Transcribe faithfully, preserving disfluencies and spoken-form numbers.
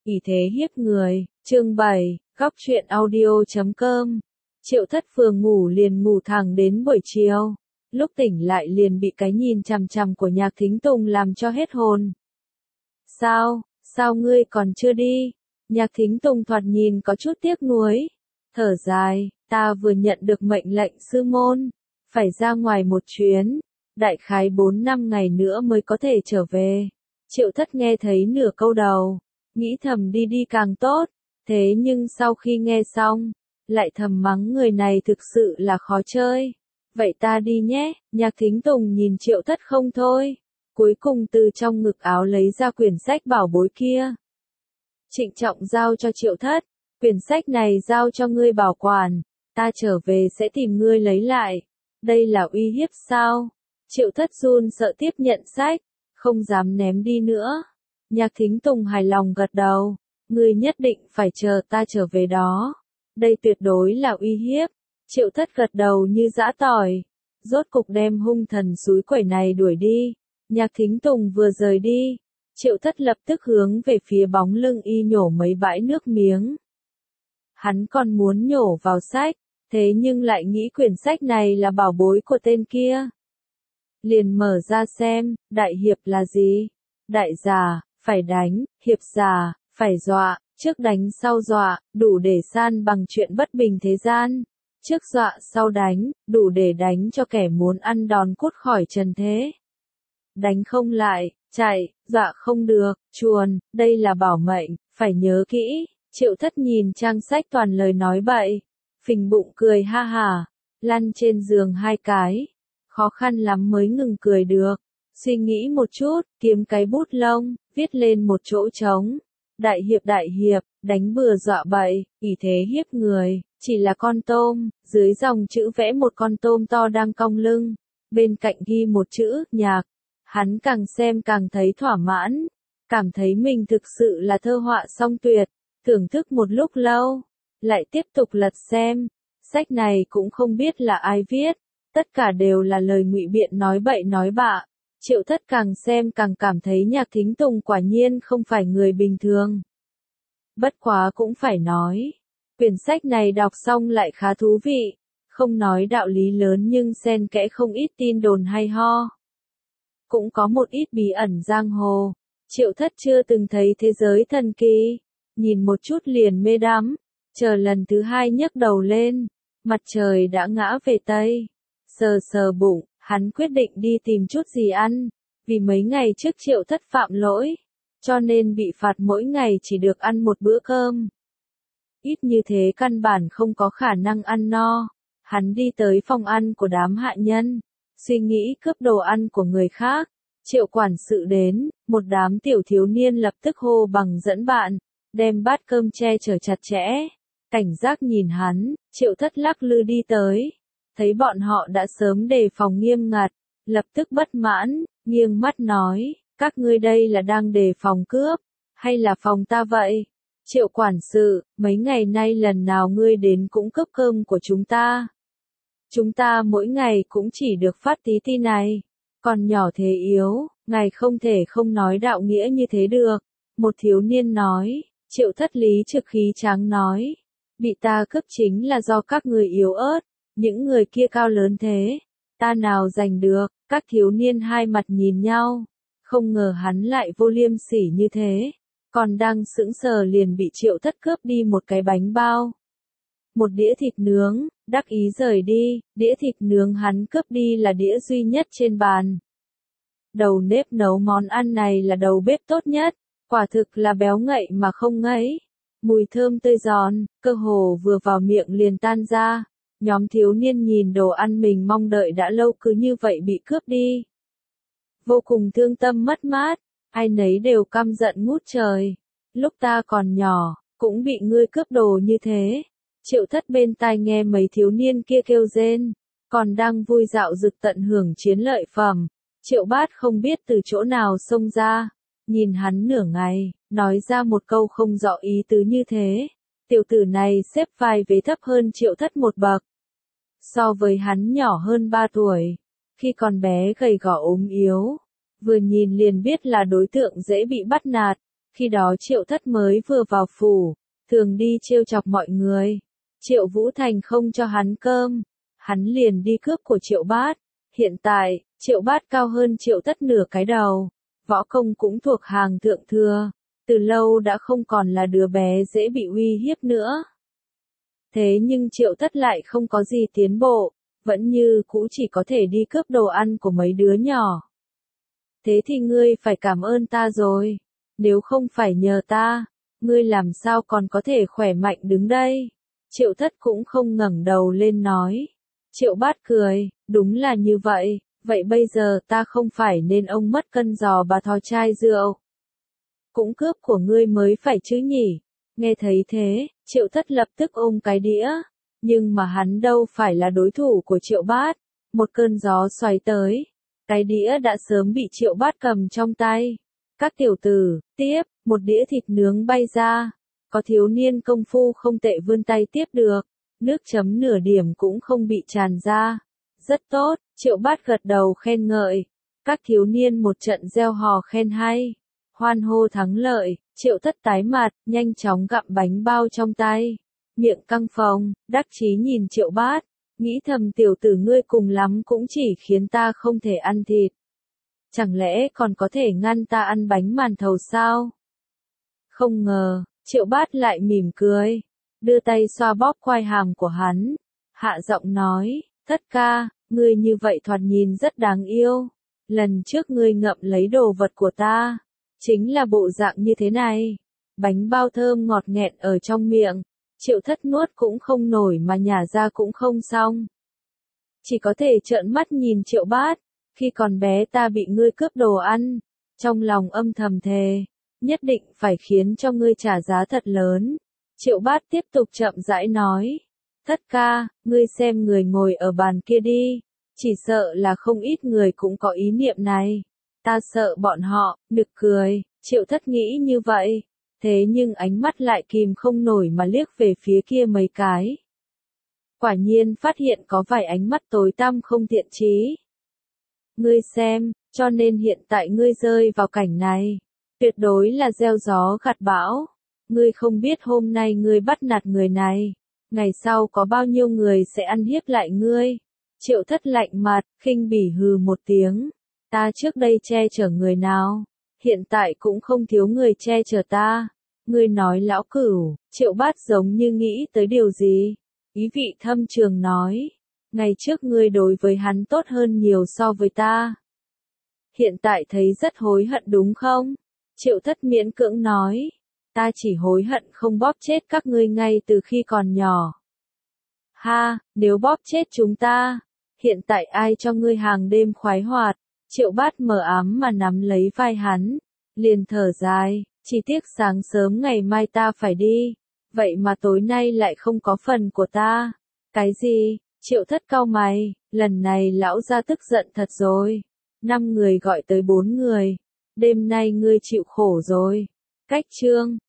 ỷ thế hiếp người, chương bảy, góc truyện audio chấm com. Triệu Thất vừa ngủ liền ngủ thẳng đến buổi chiều, lúc tỉnh lại liền bị cái nhìn chằm chằm của Nhạc Thính Tùng làm cho hết hồn. Sao, sao ngươi còn chưa đi? Nhạc Thính Tùng thoạt nhìn có chút tiếc nuối, thở dài, ta vừa nhận được mệnh lệnh sư môn, phải ra ngoài một chuyến, đại khái bốn năm ngày nữa mới có thể trở về. Triệu Thất nghe thấy nửa câu đầu, nghĩ thầm đi đi càng tốt, thế nhưng sau khi nghe xong, lại thầm mắng người này thực sự là khó chơi. Vậy ta đi nhé, Nhạc Thính Tùng nhìn Triệu Thất không thôi, cuối cùng từ trong ngực áo lấy ra quyển sách bảo bối kia. Trịnh trọng giao cho Triệu Thất, quyển sách này giao cho ngươi bảo quản, ta trở về sẽ tìm ngươi lấy lại. Đây là uy hiếp sao? Triệu Thất run sợ tiếp nhận sách, không dám ném đi nữa. Nhạc Thính Tùng hài lòng gật đầu, ngươi nhất định phải chờ ta trở về đó. Đây tuyệt đối là uy hiếp. Triệu Thất gật đầu như giã tỏi, rốt cục đem hung thần xúi quẩy này đuổi đi. Nhạc Thính Tùng vừa rời đi, Triệu Thất lập tức hướng về phía bóng lưng y nhổ mấy bãi nước miếng. Hắn còn muốn nhổ vào sách, thế nhưng lại nghĩ quyển sách này là bảo bối của tên kia. Liền mở ra xem, đại hiệp là gì? Đại giả, phải đánh, hiệp giả, phải dọa, trước đánh sau dọa, đủ để san bằng chuyện bất bình thế gian. Trước dọa sau đánh, đủ để đánh cho kẻ muốn ăn đòn cút khỏi trần thế. Đánh không lại, chạy, dọa không được, chuồn, đây là bảo mệnh, phải nhớ kỹ. Triệu Thất nhìn trang sách toàn lời nói bậy, phình bụng cười ha hả, lăn trên giường hai cái, khó khăn lắm mới ngừng cười được. Suy nghĩ một chút, kiếm cái bút lông, viết lên một chỗ trống. Đại hiệp đại hiệp, đánh bừa dọa bậy, ỷ thế hiếp người, chỉ là con tôm, dưới dòng chữ vẽ một con tôm to đang cong lưng, bên cạnh ghi một chữ, nhạc. Hắn càng xem càng thấy thỏa mãn, cảm thấy mình thực sự là thơ họa song tuyệt, thưởng thức một lúc lâu, lại tiếp tục lật xem. Sách này cũng không biết là ai viết, tất cả đều là lời ngụy biện nói bậy nói bạ. Triệu Thất càng xem càng cảm thấy Nhạc Thính Tùng quả nhiên không phải người bình thường. Bất quá cũng phải nói, quyển sách này đọc xong lại khá thú vị, không nói đạo lý lớn nhưng xen kẽ không ít tin đồn hay ho. Cũng có một ít bí ẩn giang hồ, Triệu Thất chưa từng thấy thế giới thần kỳ, nhìn một chút liền mê đắm, chờ lần thứ hai nhấc đầu lên, mặt trời đã ngã về Tây, sờ sờ bụng. Hắn quyết định đi tìm chút gì ăn, vì mấy ngày trước Triệu Thất phạm lỗi, cho nên bị phạt mỗi ngày chỉ được ăn một bữa cơm. Ít như thế căn bản không có khả năng ăn no. Hắn đi tới phòng ăn của đám hạ nhân, suy nghĩ cướp đồ ăn của người khác. Triệu quản sự đến, một đám tiểu thiếu niên lập tức hô bằng dẫn bạn, đem bát cơm che chở chặt chẽ. Cảnh giác nhìn hắn, Triệu Thất lắc lư đi tới. Thấy bọn họ đã sớm đề phòng nghiêm ngặt, lập tức bất mãn, nghiêng mắt nói, các ngươi đây là đang đề phòng cướp, hay là phòng ta vậy? Triệu quản sự, mấy ngày nay lần nào ngươi đến cũng cướp cơm của chúng ta. Chúng ta mỗi ngày cũng chỉ được phát tí ti này, còn nhỏ thế yếu, ngài không thể không nói đạo nghĩa như thế được. Một thiếu niên nói, Triệu Thất lý trực khí tráng nói, bị ta cướp chính là do các người yếu ớt. Những người kia cao lớn thế, ta nào giành được. Các thiếu niên hai mặt nhìn nhau, không ngờ hắn lại vô liêm sỉ như thế, còn đang sững sờ liền bị Triệu Thất cướp đi một cái bánh bao. Một đĩa thịt nướng, đắc ý rời đi, đĩa thịt nướng hắn cướp đi là đĩa duy nhất trên bàn. Đầu nếp nấu món ăn này là đầu bếp tốt nhất, quả thực là béo ngậy mà không ngấy, mùi thơm tươi giòn, cơ hồ vừa vào miệng liền tan ra. Nhóm thiếu niên nhìn đồ ăn mình mong đợi đã lâu cứ như vậy bị cướp đi. Vô cùng thương tâm mất mát, ai nấy đều căm giận ngút trời. Lúc ta còn nhỏ, cũng bị ngươi cướp đồ như thế. Triệu Thất bên tai nghe mấy thiếu niên kia kêu rên, còn đang vui dạo dực tận hưởng chiến lợi phẩm. Triệu Bát không biết từ chỗ nào xông ra, nhìn hắn nửa ngày, nói ra một câu không rõ ý tứ như thế. Tiểu tử này xếp vai vế thấp hơn Triệu Thất một bậc. So với hắn nhỏ hơn ba tuổi, khi còn bé gầy gò ốm yếu, vừa nhìn liền biết là đối tượng dễ bị bắt nạt. Khi đó Triệu Thất mới vừa vào phủ, thường đi trêu chọc mọi người. Triệu Vũ Thành không cho hắn cơm, hắn liền đi cướp của Triệu Bát. Hiện tại, Triệu Bát cao hơn Triệu Thất nửa cái đầu, võ công cũng thuộc hàng thượng thừa, từ lâu đã không còn là đứa bé dễ bị uy hiếp nữa. Thế nhưng Triệu Thất lại không có gì tiến bộ, vẫn như cũ chỉ có thể đi cướp đồ ăn của mấy đứa nhỏ. Thế thì ngươi phải cảm ơn ta rồi, nếu không phải nhờ ta, ngươi làm sao còn có thể khỏe mạnh đứng đây. Triệu Thất cũng không ngẩng đầu lên nói. Triệu Bát cười, đúng là như vậy, vậy bây giờ ta không phải nên ông mất cân giò bà thò chai rượu. Cũng cướp của ngươi mới phải chứ nhỉ. Nghe thấy thế, Triệu Thất lập tức ôm cái đĩa, nhưng mà hắn đâu phải là đối thủ của Triệu Bát. Một cơn gió xoáy tới, cái đĩa đã sớm bị Triệu Bát cầm trong tay. Các tiểu tử, tiếp, một đĩa thịt nướng bay ra. Có thiếu niên công phu không tệ vươn tay tiếp được, nước chấm nửa điểm cũng không bị tràn ra. Rất tốt, Triệu Bát gật đầu khen ngợi. Các thiếu niên một trận reo hò khen hay, hoan hô thắng lợi. Triệu Thất tái mặt, nhanh chóng gặm bánh bao trong tay, miệng căng phồng, đắc chí nhìn Triệu Bát, nghĩ thầm tiểu tử ngươi cùng lắm cũng chỉ khiến ta không thể ăn thịt. Chẳng lẽ còn có thể ngăn ta ăn bánh màn thầu sao? Không ngờ, Triệu Bát lại mỉm cười, đưa tay xoa bóp quai hàm của hắn, hạ giọng nói, Thất ca, ngươi như vậy thoạt nhìn rất đáng yêu. Lần trước ngươi ngậm lấy đồ vật của ta, chính là bộ dạng như thế này. Bánh bao thơm ngọt nghẹn ở trong miệng, Triệu Thất nuốt cũng không nổi mà nhả ra cũng không xong. Chỉ có thể trợn mắt nhìn Triệu Bát, khi còn bé ta bị ngươi cướp đồ ăn, trong lòng âm thầm thề, nhất định phải khiến cho ngươi trả giá thật lớn. Triệu Bát tiếp tục chậm rãi nói, Thất ca, ngươi xem người ngồi ở bàn kia đi, chỉ sợ là không ít người cũng có ý niệm này. Ta sợ bọn họ, nực cười, Triệu Thất nghĩ như vậy, thế nhưng ánh mắt lại kìm không nổi mà liếc về phía kia mấy cái. Quả nhiên phát hiện có vài ánh mắt tối tăm không thiện chí. Ngươi xem, cho nên hiện tại ngươi rơi vào cảnh này, tuyệt đối là gieo gió gặt bão. Ngươi không biết hôm nay ngươi bắt nạt người này, ngày sau có bao nhiêu người sẽ ăn hiếp lại ngươi. Triệu Thất lạnh mặt, khinh bỉ hừ một tiếng. Ta trước đây che chở người nào, hiện tại cũng không thiếu người che chở ta. Ngươi nói lão cửu, Triệu Bát giống như nghĩ tới điều gì, ý vị thâm trường nói, ngày trước ngươi đối với hắn tốt hơn nhiều so với ta. Hiện tại thấy rất hối hận đúng không? Triệu Thất miễn cưỡng nói, ta chỉ hối hận không bóp chết các ngươi ngay từ khi còn nhỏ. Ha, nếu bóp chết chúng ta, hiện tại ai cho ngươi hàng đêm khoái hoạt? Triệu Bát mờ ám mà nắm lấy vai hắn, liền thở dài, chỉ tiếc sáng sớm ngày mai ta phải đi, vậy mà tối nay lại không có phần của ta. Cái gì? Triệu Thất cau mày, lần này lão gia tức giận thật rồi. Năm người gọi tới bốn người, đêm nay ngươi chịu khổ rồi. Cách chương